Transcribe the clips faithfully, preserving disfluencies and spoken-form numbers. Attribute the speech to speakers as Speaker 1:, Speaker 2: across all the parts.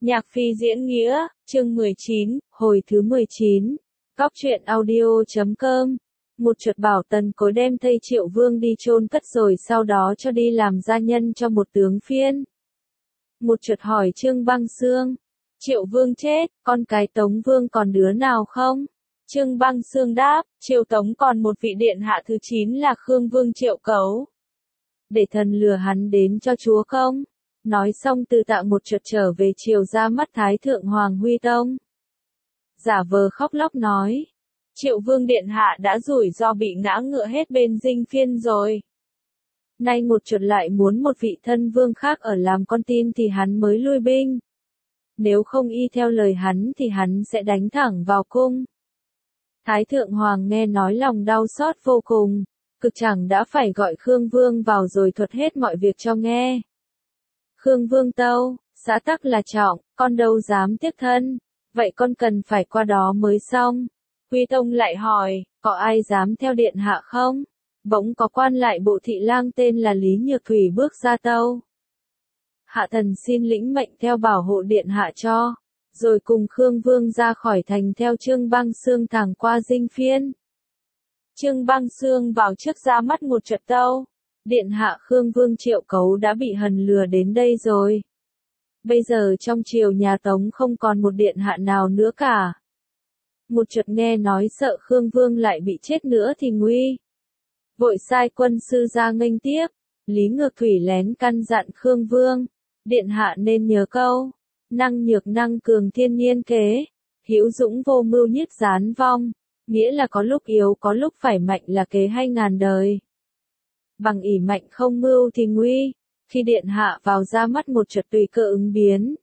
Speaker 1: Nhạc Phi diễn nghĩa, chương mười chín, hồi thứ mười chín. Góc truyện audio chấm com. Một chuột bảo Tần Cối đem thây Triệu Vương đi chôn cất rồi sau đó cho đi làm gia nhân cho một tướng phiên. Một chuột hỏi Trương Băng Xương. Triệu Vương chết, con cái Tống Vương còn đứa nào không? Trương Băng Xương đáp, Triệu Tống còn một vị điện hạ thứ chín là Khương Vương Triệu Cấu. Để thần lừa hắn đến cho chúa không? Nói xong Từ Tạ một chuột trở về triều ra mắt Thái Thượng Hoàng Huy Tông. Giả vờ khóc lóc nói. Triệu Vương Điện Hạ đã rủi ro bị ngã ngựa hết bên dinh phiên rồi. Nay một chuột lại muốn một vị thân vương khác ở làm con tin thì hắn mới lui binh. Nếu không y theo lời hắn thì hắn sẽ đánh thẳng vào cung. Thái Thượng Hoàng nghe nói lòng đau xót vô cùng, cực chẳng đã phải gọi Khương Vương vào rồi thuật hết mọi việc cho nghe. Khương Vương tâu, xã tắc là trọng, con đâu dám tiếp thân, vậy con cần phải qua đó mới xong. Huy Tông lại hỏi, có ai dám theo điện hạ không? Bỗng có quan lại bộ thị lang tên là Lý Nhược Thủy bước ra tâu. Hạ thần xin lĩnh mệnh theo bảo hộ điện hạ cho, rồi cùng Khương Vương ra khỏi thành theo Trương Băng Xương thẳng qua dinh phiên. Trương Băng Xương vào trước ra mắt một chuột tâu. Điện hạ Khương Vương Triệu Cấu đã bị hần lừa đến đây rồi. Bây giờ trong triều nhà Tống không còn một điện hạ nào nữa cả. Một chuột nghe nói sợ Khương Vương lại bị chết nữa thì nguy. Vội sai quân sư ra nghênh tiếp. Lý Ngược Thủy lén căn dặn Khương Vương. Điện hạ nên nhớ câu. Năng nhược năng cường thiên nhiên kế. Hữu dũng vô mưu nhiết gián vong. Nghĩa là có lúc yếu có lúc phải mạnh là kế hay ngàn đời. Bằng ỷ mạnh không mưu thì nguy, khi điện hạ vào ra mắt một chuột tùy cơ ứng biến.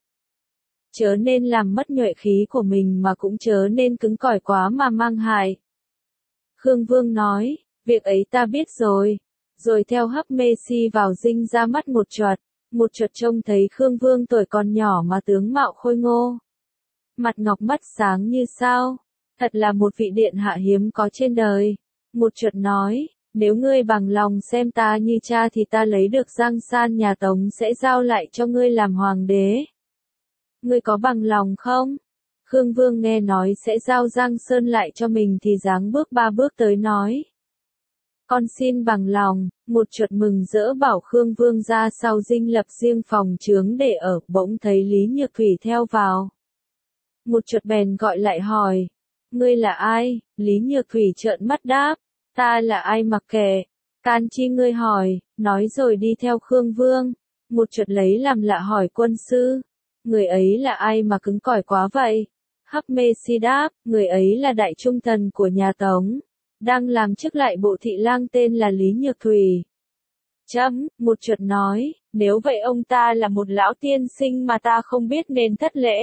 Speaker 1: Chớ nên làm mất nhuệ khí của mình mà cũng chớ nên cứng cỏi quá mà mang hại. Khương Vương nói, việc ấy ta biết rồi, rồi theo Hấp Mê Si vào dinh ra mắt một chuột. Một chuột trông thấy Khương Vương tuổi còn nhỏ mà tướng mạo khôi ngô. Mặt ngọc mắt sáng như sao, thật là một vị điện hạ hiếm có trên đời. Một chuột nói, nếu ngươi bằng lòng xem ta như cha thì ta lấy được Giang San nhà Tống sẽ giao lại cho ngươi làm hoàng đế. Ngươi có bằng lòng không? Khương Vương nghe nói sẽ giao Giang Sơn lại cho mình thì giáng bước ba bước tới nói. Con xin bằng lòng, một chuột mừng rỡ bảo Khương Vương ra sau dinh lập riêng phòng trướng để ở, bỗng thấy Lý Nhược Thủy theo vào. Một chuột bèn gọi lại hỏi, ngươi là ai? Lý Nhược Thủy trợn mắt đáp. Ta là ai mặc kệ, can chi ngươi hỏi, nói rồi đi theo Khương Vương. Một chuột lấy làm lạ hỏi quân sư, người ấy là ai mà cứng cỏi quá vậy? Hấp Mê Si đáp, người ấy là đại trung thần của nhà Tống, đang làm chức lại bộ thị lang tên là Lý Nhược Thủy. Chấm, một chuột nói, nếu vậy ông ta là một lão tiên sinh mà ta không biết nên thất lễ.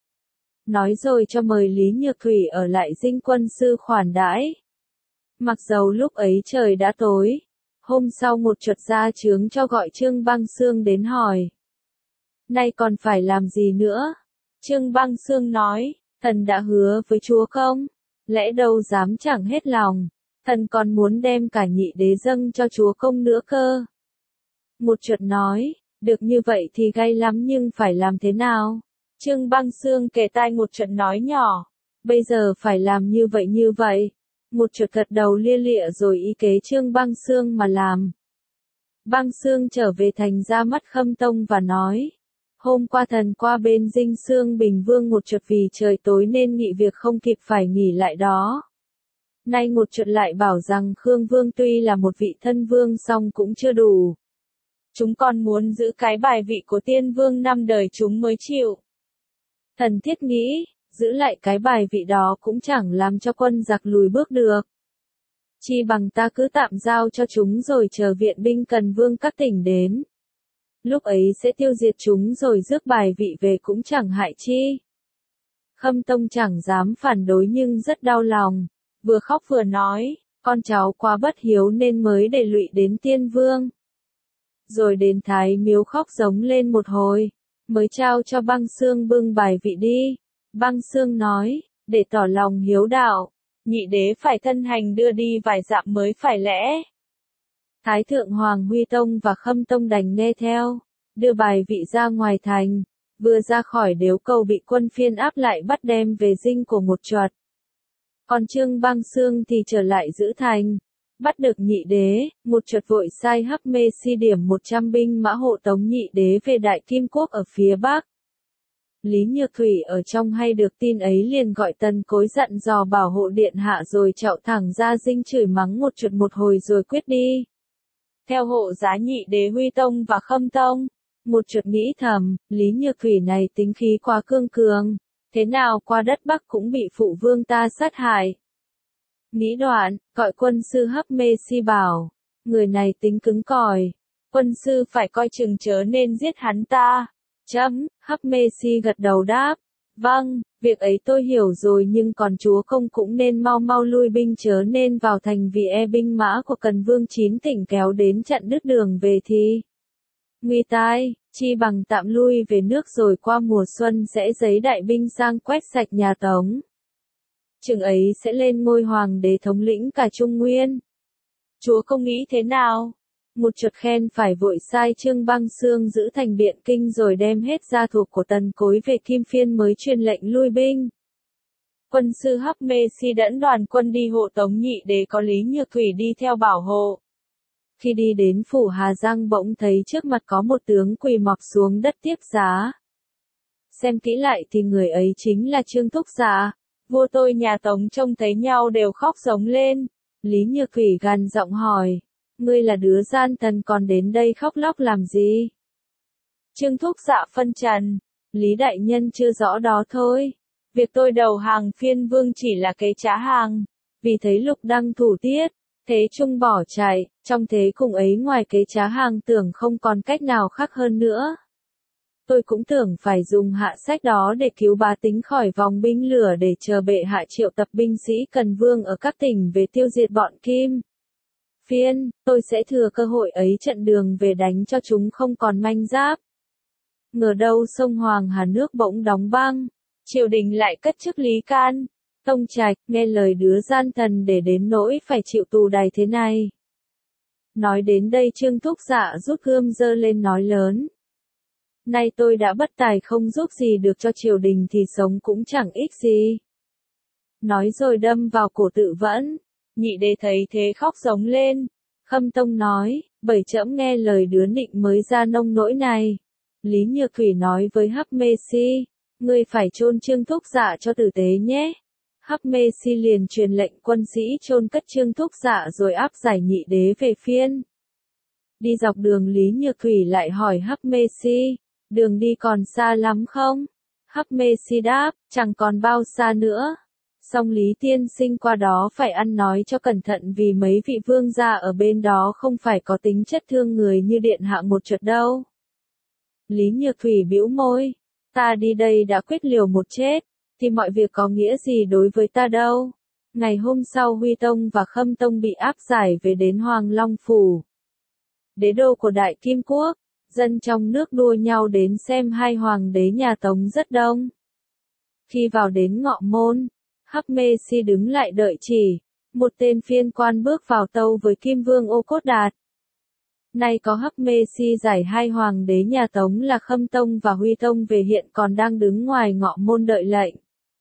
Speaker 1: Nói rồi cho mời Lý Nhược Thủy ở lại dinh quân sư khoản đãi. Mặc dầu lúc ấy trời đã tối, hôm sau một chuột ra chướng cho gọi Trương Băng Xương đến hỏi. Nay còn phải làm gì nữa? Trương Băng Xương nói, thần đã hứa với chúa không? Lẽ đâu dám chẳng hết lòng, thần còn muốn đem cả nhị đế dâng cho chúa công nữa cơ. Một chuột nói, được như vậy thì gay lắm nhưng phải làm thế nào? Trương Băng Xương kề tai một chuột nói nhỏ, bây giờ phải làm như vậy như vậy. Một chuột gật đầu lia lịa rồi ý kế Trương Băng Xương mà làm. Băng Xương trở về thành ra mắt Khâm Tông và nói. Hôm qua thần qua bên dinh Xương Bình Vương một chuột vì trời tối nên nghị việc không kịp phải nghỉ lại đó. Nay một chuột lại bảo rằng Khương Vương tuy là một vị thân vương song cũng chưa đủ. Chúng còn muốn giữ cái bài vị của tiên vương năm đời chúng mới chịu. Thần thiết nghĩ. Giữ lại cái bài vị đó cũng chẳng làm cho quân giặc lùi bước được. Chi bằng ta cứ tạm giao cho chúng rồi chờ viện binh cần vương các tỉnh đến. Lúc ấy sẽ tiêu diệt chúng rồi rước bài vị về cũng chẳng hại chi. Khâm Tông chẳng dám phản đối nhưng rất đau lòng. Vừa khóc vừa nói, con cháu quá bất hiếu nên mới để lụy đến tiên vương. Rồi đến Thái Miếu khóc giống lên một hồi, mới trao cho Băng Xương bưng bài vị đi. Băng Xương nói, để tỏ lòng hiếu đạo, nhị đế phải thân hành đưa đi vài dặm mới phải lẽ. Thái Thượng Hoàng Huy Tông và Khâm Tông đành nghe theo, đưa bài vị ra ngoài thành. vừa ra khỏi điếu cầu bị quân phiên áp lại bắt đem về dinh của một chuột. Còn Trương Bang Xương thì trở lại giữ thành. Bắt được nhị đế, một chuột vội sai Hắc Mê Si điểm một trăm binh mã hộ tống nhị đế về Đại Kim Quốc ở phía Bắc. Lý Nhược Thủy ở trong hay được tin ấy liền gọi Tần Cối dặn dò bảo hộ điện hạ rồi chạo thẳng ra dinh chửi mắng một chuột một hồi rồi quyết đi. Theo hộ giá nhị đế Huy Tông và Khâm Tông, một chuột nghĩ thầm, Lý Nhược Thủy này tính khí quá cương cường, thế nào qua đất Bắc cũng bị phụ vương ta sát hại. Nghĩ đoạn, gọi quân sư Hắc Mê Si bảo, người này tính cứng cỏi, quân sư phải coi chừng chớ nên giết hắn ta. Chấm, Hắc Mê Si gật đầu đáp, vâng, việc ấy tôi hiểu rồi nhưng còn chúa công cũng nên mau mau lui binh chớ nên vào thành vì e binh mã của Cần Vương chín tỉnh kéo đến chặn đứt đường về thì nguy tai, chi bằng tạm lui về nước rồi qua mùa xuân sẽ giấy đại binh sang quét sạch nhà Tống. Chừng ấy sẽ lên ngôi hoàng đế thống lĩnh cả Trung Nguyên. Chúa công nghĩ thế nào? Một chuột khen phải vội sai Trương Bang Xương giữ thành Biện Kinh rồi đem hết gia thuộc của Tần Cối về Kim Phiên mới truyền lệnh lui binh. Quân sư Hắc Mê Si dẫn đoàn quân đi hộ tống nhị đế có Lý Nhược Thủy đi theo bảo hộ. Khi đi đến phủ Hà Giang bỗng thấy trước mặt có một tướng quỳ mọp xuống đất tiếp giá. Xem kỹ lại thì người ấy chính là Trương Thúc Dạ. Vua tôi nhà Tống trông thấy nhau đều khóc giống lên. Lý Nhược Thủy gằn giọng hỏi, ngươi là đứa gian thần còn đến đây khóc lóc làm gì? Trương Thúc Dạ phân trần, Lý đại nhân chưa rõ đó thôi. Việc tôi đầu hàng phiên vương chỉ là kế trá hàng, vì thấy lục đăng thủ tiết, thế trung bỏ chạy, trong thế cùng ấy ngoài kế trá hàng tưởng không còn cách nào khác hơn nữa. Tôi cũng tưởng phải dùng hạ sách đó để cứu bá tính khỏi vòng binh lửa để chờ bệ hạ triệu tập binh sĩ Cần Vương ở các tỉnh về tiêu diệt bọn Kim Phiên, tôi sẽ thừa cơ hội ấy chặn đường về đánh cho chúng không còn manh giáp. Ngờ đâu sông Hoàng Hà nước bỗng đóng băng, triều đình lại cất chức Lý Can, Tông Trạch, nghe lời đứa gian thần để đến nỗi phải chịu tù đày thế này. Nói đến đây Trương Thúc Dạ rút gươm giơ lên nói lớn. Nay tôi đã bất tài không giúp gì được cho triều đình thì sống cũng chẳng ích gì. Nói rồi đâm vào cổ tự vẫn. Nhị đế thấy thế khóc giống lên. Khâm Tông nói, bởi trẫm nghe lời đứa nịnh mới ra nông nỗi này. Lý Nhược Thủy nói với Hắc Mê Si, ngươi phải chôn Trương Thúc Dạ cho tử tế nhé. Hắc Mê Si liền truyền lệnh quân sĩ chôn cất Trương Thúc Dạ rồi áp giải nhị đế về phiên. Đi dọc đường Lý Nhược Thủy lại hỏi Hắc Mê Si, đường đi còn xa lắm không? Hắc Mê Si đáp, chẳng còn bao xa nữa. Song Lý tiên sinh qua đó phải ăn nói cho cẩn thận vì mấy vị vương gia ở bên đó không phải có tính chất thương người như điện hạ một chuột đâu. Lý Nhược Thủy bĩu môi, ta đi đây đã quyết liều một chết, thì mọi việc có nghĩa gì đối với ta đâu. Ngày hôm sau Huy Tông và Khâm Tông bị áp giải về đến Hoàng Long Phủ, đế đô của Đại Kim Quốc. Dân trong nước đua nhau đến xem hai hoàng đế nhà Tống rất đông. Khi vào đến ngọ môn, Hắc Mê Si đứng lại đợi chỉ, một tên phiên quan bước vào tâu với Kim Vương Ô Cốt Đạt. Nay có Hắc Mê Si giải hai hoàng đế nhà Tống là Khâm Tông và Huy Tông về hiện còn đang đứng ngoài ngọ môn đợi lệnh.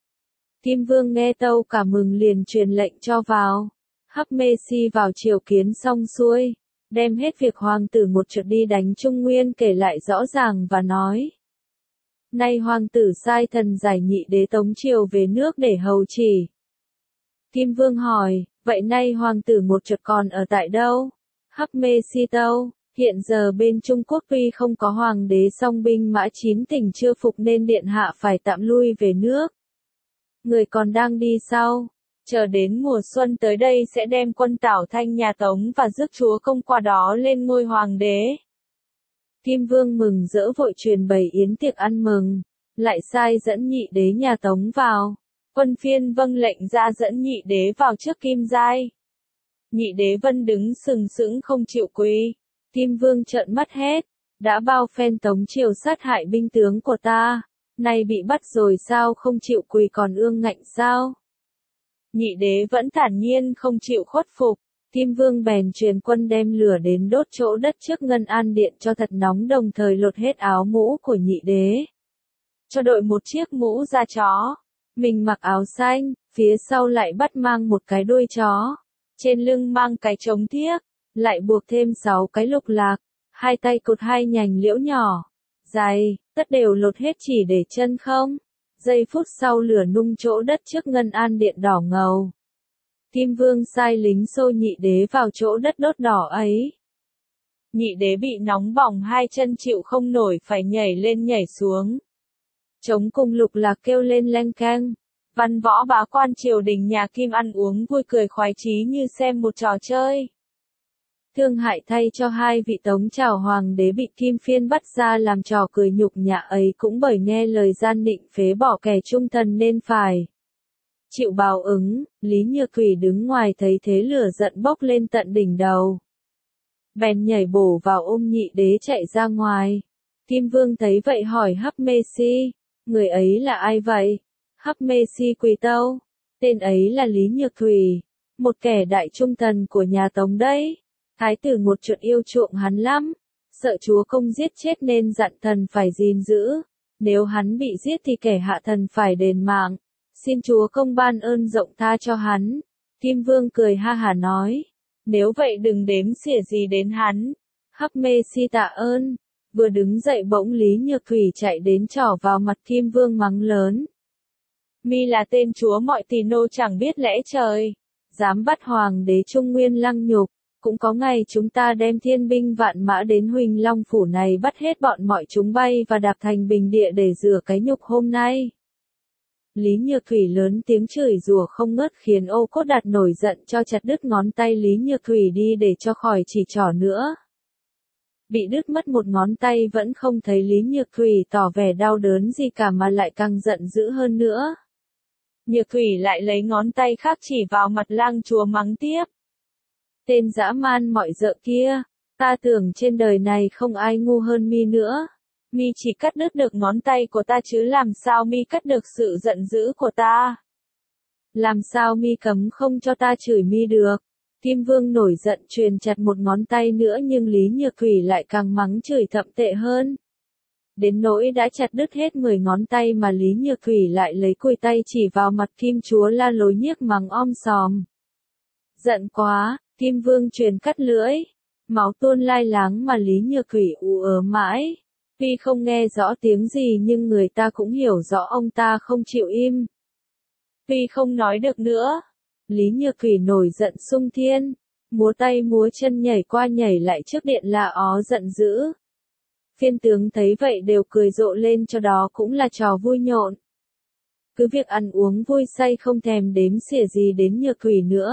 Speaker 1: Kim Vương nghe tâu cả mừng liền truyền lệnh cho vào. Hắc Mê Si vào triều kiến xong xuôi, đem hết việc hoàng tử một chuột đi đánh Trung Nguyên kể lại rõ ràng và nói. Nay hoàng tử sai thần giải nhị đế Tống triều về nước để hầu chỉ. Kim Vương hỏi, vậy nay hoàng tử một chuột còn ở tại đâu? Hắc Mê Si tâu, hiện giờ bên Trung Quốc tuy không có hoàng đế song binh mã chín tỉnh chưa phục nên điện hạ phải tạm lui về nước. Người còn đang đi sau. Chờ đến mùa xuân tới đây sẽ đem quân tảo thanh nhà Tống và rước chúa công qua đó lên ngôi hoàng đế. Kim Vương mừng rỡ vội truyền bày yến tiệc ăn mừng, lại sai dẫn nhị đế nhà Tống vào. Quân phiên vâng lệnh ra dẫn nhị đế vào trước Kim Giai. Nhị đế Vân đứng sừng sững không chịu quỳ. Kim Vương trợn mắt hét, đã bao phen Tống triều sát hại binh tướng của ta, nay bị bắt rồi sao không chịu quỳ còn ương ngạnh sao? Nhị đế vẫn thản nhiên không chịu khuất phục. Kim Vương bèn truyền quân đem lửa đến đốt chỗ đất trước Ngân An Điện cho thật nóng đồng thời lột hết áo mũ của nhị đế. cho đội một chiếc mũ da chó. Mình mặc áo xanh, phía sau lại bắt mang một cái đuôi chó. Trên lưng mang cái trống thiếc, lại buộc thêm sáu cái lục lạc, hai tay cột hai nhành liễu nhỏ. Giày, tất đều lột hết chỉ để chân không. Giây phút sau lửa nung chỗ đất trước ngân an điện đỏ ngầu. Kim Vương sai lính xô nhị đế vào chỗ đất đốt đỏ ấy. Nhị đế bị nóng bỏng hai chân chịu không nổi phải nhảy lên nhảy xuống. Trống cùng lục lạc kêu lên leng keng. Văn võ bá quan triều đình nhà Kim ăn uống vui cười khoái chí như xem một trò chơi. Thương hại thay cho hai vị tống trảo hoàng đế bị Kim Phiên bắt ra làm trò cười nhục nhã ấy cũng bởi nghe lời gian định phế bỏ kẻ trung thần nên phải chịu báo ứng. Lý Nhược Thủy đứng ngoài thấy thế lửa giận bốc lên tận đỉnh đầu. Bèn nhảy bổ vào ôm nhị đế chạy ra ngoài. Kim Vương thấy vậy hỏi Hắc Mê Si, người ấy là ai vậy? Hắc Mê Si quỳ tâu, tên ấy là Lý Nhược Thủy, một kẻ đại trung thần của nhà Tống đấy. Thái tử một chuột yêu chuộng hắn lắm, sợ chúa công giết chết nên dặn thần phải gìn giữ, nếu hắn bị giết thì kẻ hạ thần phải đền mạng, xin chúa công ban ơn rộng tha cho hắn. Kim Vương cười ha hả nói, nếu vậy đừng đếm xỉa gì đến hắn. Hắc Mê Si tạ ơn, vừa đứng dậy bỗng Lý Nhược Thủy chạy đến trỏ vào mặt Kim Vương mắng lớn. Mi là tên chúa mọi tỳ nô chẳng biết lẽ trời, dám bắt hoàng đế Trung Nguyên lăng nhục. Cũng có ngày chúng ta đem thiên binh vạn mã đến Huỳnh Long phủ này bắt hết bọn mọi chúng bay và đạp thành bình địa để rửa cái nhục hôm nay. Lý Nhược Thủy lớn tiếng chửi rủa không ngớt khiến Ô Cốt Đạt nổi giận cho chặt đứt ngón tay Lý Nhược Thủy đi để cho khỏi chỉ trỏ nữa. Bị đứt mất một ngón tay vẫn không thấy Lý Nhược Thủy tỏ vẻ đau đớn gì cả mà lại càng giận dữ hơn nữa. Nhược Thủy lại lấy ngón tay khác chỉ vào mặt lang chúa mắng tiếp. Tên dã man mọi dợ kia, ta tưởng trên đời này không ai ngu hơn mi nữa. Mi chỉ cắt đứt được ngón tay của ta chứ làm sao mi cắt được sự giận dữ của ta. Làm sao mi cấm không cho ta chửi mi được. Kim Vương nổi giận truyền chặt một ngón tay nữa nhưng Lý Nhược Thủy lại càng mắng chửi thậm tệ hơn. Đến nỗi đã chặt đứt hết mười ngón tay mà Lý Nhược Thủy lại lấy cùi tay chỉ vào mặt Kim Chúa la lối nhiếc mắng om sòm. Giận quá, Kim Vương truyền cắt lưỡi, máu tuôn lai láng mà Lý Nhược Thủy ù ớ mãi. Tuy không nghe rõ tiếng gì nhưng người ta cũng hiểu rõ ông ta không chịu im. Tuy không nói được nữa, Lý Nhược Thủy nổi giận sung thiên, múa tay múa chân nhảy qua nhảy lại trước điện la ó giận dữ. Phiên tướng thấy vậy đều cười rộ lên cho đó cũng là trò vui nhộn. Cứ việc ăn uống vui say không thèm đếm xỉa gì đến Nhược Thủy nữa.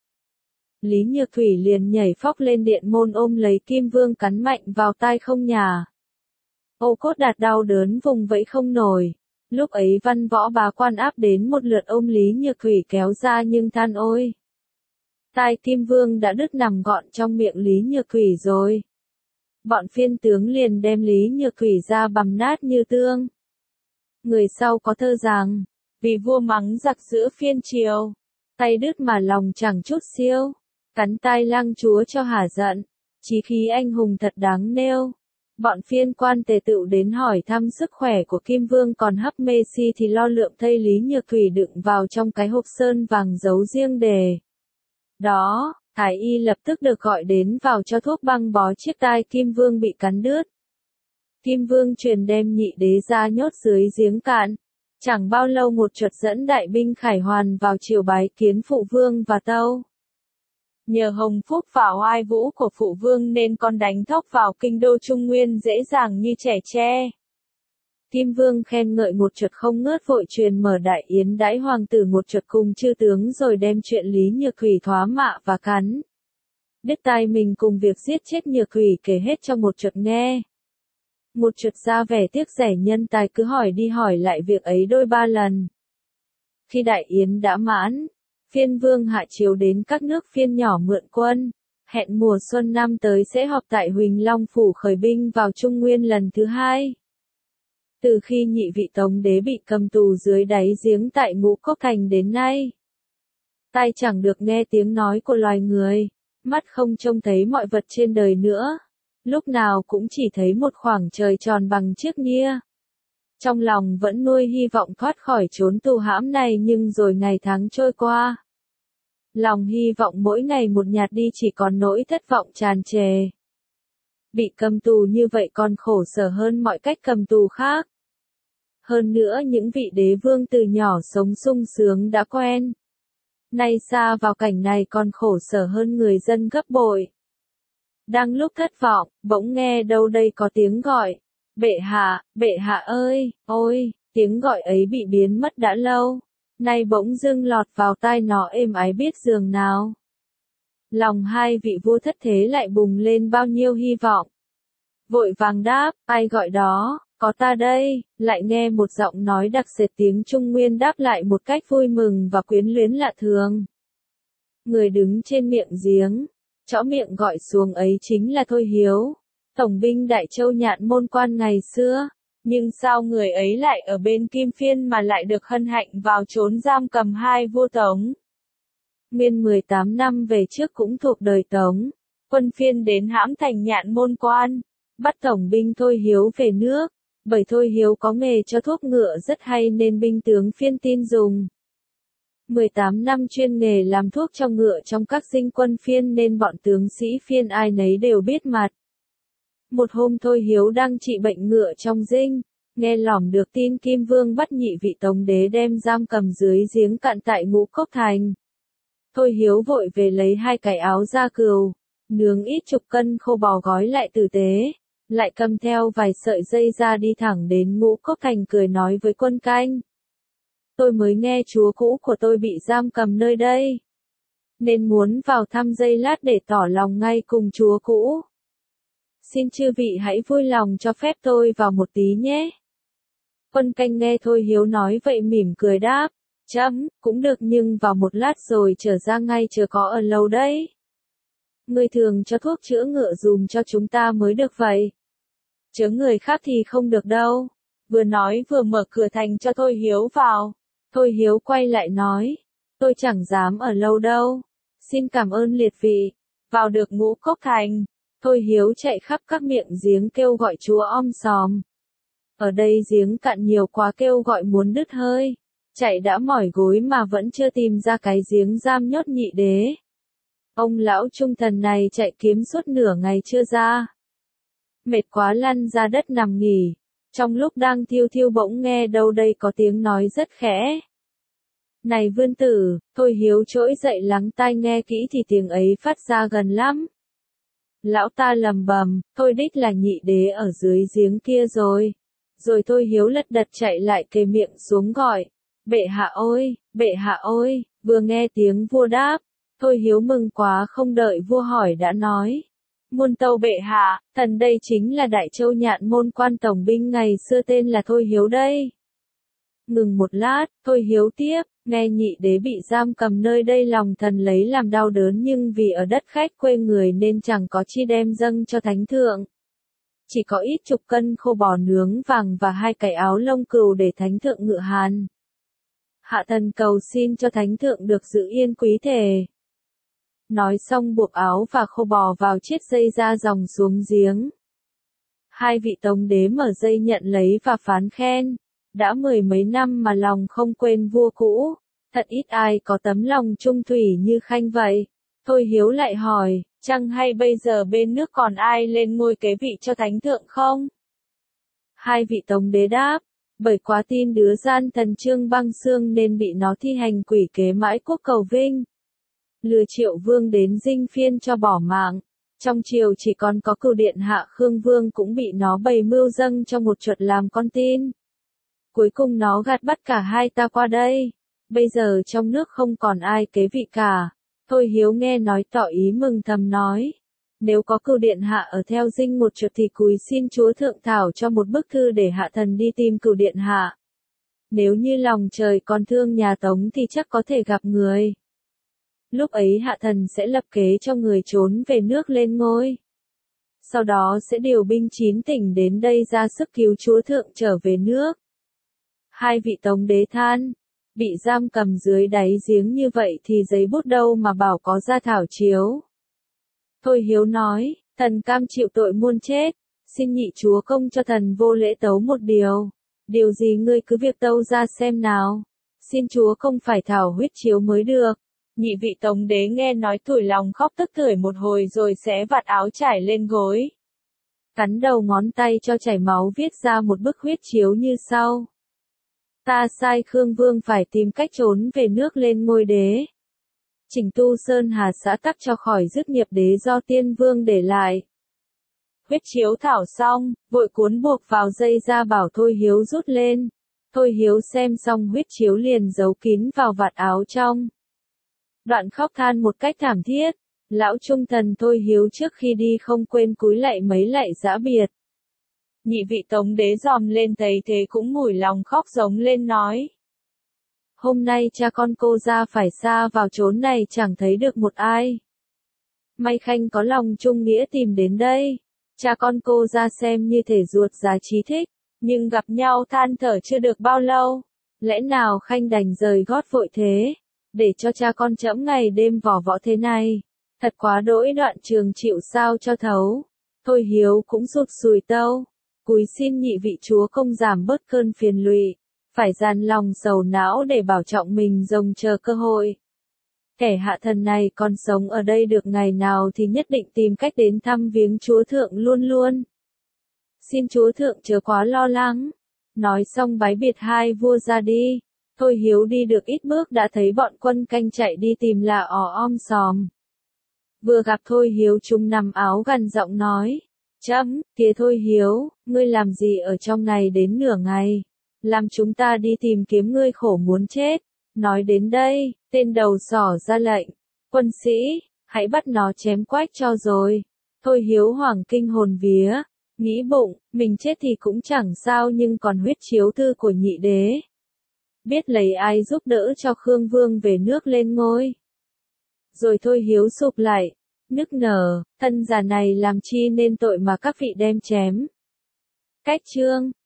Speaker 1: Lý Nhược Thủy liền nhảy phóc lên điện môn ôm lấy Kim Vương cắn mạnh vào tai không nhà. Ô Cốt Đạt đau đớn vùng vẫy không nổi. Lúc ấy văn võ bá quan áp đến một lượt ôm Lý Nhược Thủy kéo ra nhưng than ôi. Tai Kim Vương đã đứt nằm gọn trong miệng Lý Nhược Thủy rồi. Bọn phiên tướng liền đem Lý Nhược Thủy ra bằm nát như tương. Người sau có thơ rằng, vì vua mắng giặc giữa phiên triều, tay đứt mà lòng chẳng chút siêu, cắn tai lang chúa cho hả giận, chí khí anh hùng thật đáng nêu. Bọn phiên quan tề tựu đến hỏi thăm sức khỏe của Kim Vương còn Hắc Mê Si thì lo lượm thây Lý Nhược Thủy đựng vào trong cái hộp sơn vàng giấu riêng đề. Đó, Thái y lập tức được gọi đến vào cho thuốc băng bó chiếc tai Kim Vương bị cắn đứt. Kim Vương truyền đem nhị đế ra nhốt dưới giếng cạn. Chẳng bao lâu một chuột dẫn đại binh khải hoàn vào triều bái kiến phụ vương và tâu. Nhờ hồng phúc và oai vũ của phụ vương nên con đánh thóc vào kinh đô Trung Nguyên dễ dàng như trẻ tre. Kim Vương khen ngợi một chuột không ngớt vội truyền mở đại yến đãi hoàng tử một chuột cùng chư tướng rồi đem chuyện Lý Nhược Thủy thoá mạ và cắn đứt tai mình cùng việc giết chết Nhược Thủy kể hết cho một chuột nghe. Một chuột ra vẻ tiếc rẻ nhân tài cứ hỏi đi hỏi lại việc ấy đôi ba lần. Khi đại yến đã mãn, phiên vương hạ chiếu đến các nước phiên nhỏ mượn quân, hẹn mùa xuân năm tới sẽ họp tại Huỳnh Long phủ khởi binh vào Trung Nguyên lần thứ hai. Từ khi nhị vị Tống đế bị cầm tù dưới đáy giếng tại Ngũ Cốc Thành đến nay, tai chẳng được nghe tiếng nói của loài người, mắt không trông thấy mọi vật trên đời nữa, lúc nào cũng chỉ thấy một khoảng trời tròn bằng chiếc nia. Trong lòng vẫn nuôi hy vọng thoát khỏi chốn tù hãm này nhưng rồi ngày tháng trôi qua. Lòng hy vọng mỗi ngày một nhạt đi chỉ còn nỗi thất vọng tràn trề. Bị cầm tù như vậy còn khổ sở hơn mọi cách cầm tù khác. Hơn nữa những vị đế vương từ nhỏ sống sung sướng đã quen. Nay xa vào cảnh này còn khổ sở hơn người dân gấp bội. Đang lúc thất vọng, bỗng nghe đâu đây có tiếng gọi. Bệ hạ, bệ hạ ơi, ôi, tiếng gọi ấy bị biến mất đã lâu. Nay bỗng dưng lọt vào tai nó êm ái biết giường nào. Lòng hai vị vua thất thế lại bùng lên bao nhiêu hy vọng. Vội vàng đáp, ai gọi đó, có ta đây, lại nghe một giọng nói đặc sệt tiếng Trung Nguyên đáp lại một cách vui mừng và quyến luyến lạ thường. Người đứng trên miệng giếng, trõ miệng gọi xuống ấy chính là Thôi Hiếu, tổng binh Đại Châu Nhạn Môn Quan ngày xưa. Nhưng sao người ấy lại ở bên Kim Phiên mà lại được hân hạnh vào trốn giam cầm hai vua Tống? Nguyên mười tám năm về trước cũng thuộc đời Tống, quân Phiên đến hãm thành Nhạn Môn Quan, bắt tổng binh Thôi Hiếu về nước, bởi Thôi Hiếu có nghề cho thuốc ngựa rất hay nên binh tướng Phiên tin dùng. mười tám năm chuyên nghề làm thuốc cho ngựa trong các dinh quân Phiên nên bọn tướng sĩ Phiên ai nấy đều biết mặt. Một hôm Thôi Hiếu đang trị bệnh ngựa trong dinh, nghe lỏm được tin Kim Vương bắt nhị vị Tống đế đem giam cầm dưới giếng cạn tại Ngũ Cốc Thành. Thôi Hiếu vội về lấy hai cái áo da cừu, nướng ít chục cân khô bò gói lại tử tế, lại cầm theo vài sợi dây ra đi thẳng đến Ngũ Cốc Thành cười nói với quân canh. Tôi mới nghe chúa cũ của tôi bị giam cầm nơi đây, nên muốn vào thăm giây lát để tỏ lòng ngay cùng chúa cũ. Xin chư vị hãy vui lòng cho phép tôi vào một tí nhé. Quân canh nghe Thôi Hiếu nói vậy mỉm cười đáp, chấm, cũng được nhưng vào một lát rồi trở ra ngay chờ có ở lâu đấy. Người thường cho thuốc chữa ngựa dùm cho chúng ta mới được vậy. Chớ người khác thì không được đâu. Vừa nói vừa mở cửa thành cho Thôi Hiếu vào. Thôi Hiếu quay lại nói, tôi chẳng dám ở lâu đâu. Xin cảm ơn liệt vị. Vào được Ngũ Cốc Thành, Thôi Hiếu chạy khắp các miệng giếng kêu gọi chúa om sòm. Ở đây giếng cạn nhiều quá kêu gọi muốn đứt hơi. Chạy đã mỏi gối mà vẫn chưa tìm ra cái giếng giam nhốt nhị đế. Ông lão trung thần này chạy kiếm suốt nửa ngày chưa ra. Mệt quá lăn ra đất nằm nghỉ. Trong lúc đang thiêu thiêu bỗng nghe đâu đây có tiếng nói rất khẽ. Này vươn tử, Thôi Hiếu trỗi dậy lắng tai nghe kỹ thì tiếng ấy phát ra gần lắm. Lão ta lầm bầm, thôi đích là nhị đế ở dưới giếng kia rồi. Rồi Thôi Hiếu lật đật chạy lại kề miệng xuống gọi. Bệ hạ ôi, bệ hạ ôi, vừa nghe tiếng vua đáp. Thôi Hiếu mừng quá không đợi vua hỏi đã nói. Muôn tâu bệ hạ, thần đây chính là Đại Châu Nhạn Môn Quan tổng binh ngày xưa tên là Thôi Hiếu đây. Ngừng một lát, Thôi Hiếu tiếp, nghe nhị đế bị giam cầm nơi đây lòng thần lấy làm đau đớn nhưng vì ở đất khách quê người nên chẳng có chi đem dâng cho thánh thượng. Chỉ có ít chục cân khô bò nướng vàng và hai cái áo lông cừu để thánh thượng ngự hàn. Hạ thần cầu xin cho thánh thượng được giữ yên quý thể. Nói xong buộc áo và khô bò vào chiếc dây ra dòng xuống giếng. Hai vị Tống đế mở dây nhận lấy và phán khen. Đã mười mấy năm mà lòng không quên vua cũ. Thật ít ai có tấm lòng trung thủy như Khanh vậy. Thôi Hiếu lại hỏi, chăng hay bây giờ bên nước còn ai lên ngôi kế vị cho thánh thượng không? Hai vị Tống đế đáp, bởi quá tin đứa gian thần Trương Băng Xương nên bị nó thi hành quỷ kế mãi quốc cầu vinh. Lừa Triệu Vương đến dinh Phiên cho bỏ mạng. Trong triều chỉ còn có cửu điện hạ Khương Vương cũng bị nó bày mưu dâng cho một chuột làm con tin. Cuối cùng nó gạt bắt cả hai ta qua đây. Bây giờ trong nước không còn ai kế vị cả. Thôi Hiếu nghe nói tỏ ý mừng thầm nói. Nếu có cửu điện hạ ở theo dinh một chuột thì cúi xin chúa thượng thảo cho một bức thư để hạ thần đi tìm cửu điện hạ. Nếu như lòng trời còn thương nhà Tống thì chắc có thể gặp người. Lúc ấy hạ thần sẽ lập kế cho người trốn về nước lên ngôi. Sau đó sẽ điều binh chín tỉnh đến đây ra sức cứu chúa thượng trở về nước. Hai vị Tống đế than, bị giam cầm dưới đáy giếng như vậy thì giấy bút đâu mà bảo có ra thảo chiếu. Thôi Hiếu nói, thần cam chịu tội muôn chết, xin nhị chúa công cho thần vô lễ tấu một điều. Điều gì ngươi cứ việc tâu ra xem nào. Xin chúa không phải thảo huyết chiếu mới được. Nhị vị tống đế nghe nói tủi lòng khóc tức tưởi một hồi rồi xé vạt áo trải lên gối. Cắn đầu ngón tay cho chảy máu viết ra một bức huyết chiếu như sau. Ta sai Khương Vương phải tìm cách trốn về nước lên ngôi đế. Chỉnh tu Sơn Hà xã tắc cho khỏi dứt nghiệp đế do Tiên Vương để lại. Huyết chiếu thảo xong, vội cuốn buộc vào dây ra bảo Thôi Hiếu rút lên. Thôi Hiếu xem xong huyết chiếu liền giấu kín vào vạt áo trong. Đoạn khóc than một cách thảm thiết. Lão trung thần Thôi Hiếu trước khi đi không quên cúi lạy mấy lạy giã biệt. Nhị vị tống đế dòm lên thấy thế cũng mủi lòng khóc giống lên nói. Hôm nay cha con cô ra phải xa vào chốn này chẳng thấy được một ai. May khanh có lòng trung nghĩa tìm đến đây. Cha con cô ra xem như thể ruột giá trí thích, nhưng gặp nhau than thở chưa được bao lâu. Lẽ nào khanh đành rời gót vội thế, để cho cha con trẫm ngày đêm vò võ thế này. Thật quá đỗi đoạn trường chịu sao cho thấu. Thôi Hiếu cũng rụt sùi tâu. Cúi xin nhị vị chúa công giảm bớt cơn phiền lụy. Phải dàn lòng sầu não để bảo trọng mình rồng chờ cơ hội. Kẻ hạ thần này còn sống ở đây được ngày nào thì nhất định tìm cách đến thăm viếng chúa thượng luôn luôn. Xin chúa thượng chớ quá lo lắng. Nói xong bái biệt hai vua ra đi. Thôi Hiếu đi được ít bước đã thấy bọn quân canh chạy đi tìm là ò om sòm. Vừa gặp Thôi Hiếu chúng nằm áo gằn giọng nói. Chấm, kìa Thôi Hiếu, ngươi làm gì ở trong này đến nửa ngày? Làm chúng ta đi tìm kiếm ngươi khổ muốn chết. Nói đến đây, tên đầu sỏ ra lệnh. Quân sĩ, hãy bắt nó chém quách cho rồi. Thôi Hiếu hoảng kinh hồn vía. Nghĩ bụng, mình chết thì cũng chẳng sao nhưng còn huyết chiếu thư của nhị đế. Biết lấy ai giúp đỡ cho Khương Vương về nước lên ngôi. Rồi Thôi Hiếu sụp lại, nức nở, thân già này làm chi nên tội mà các vị đem chém. Cách chương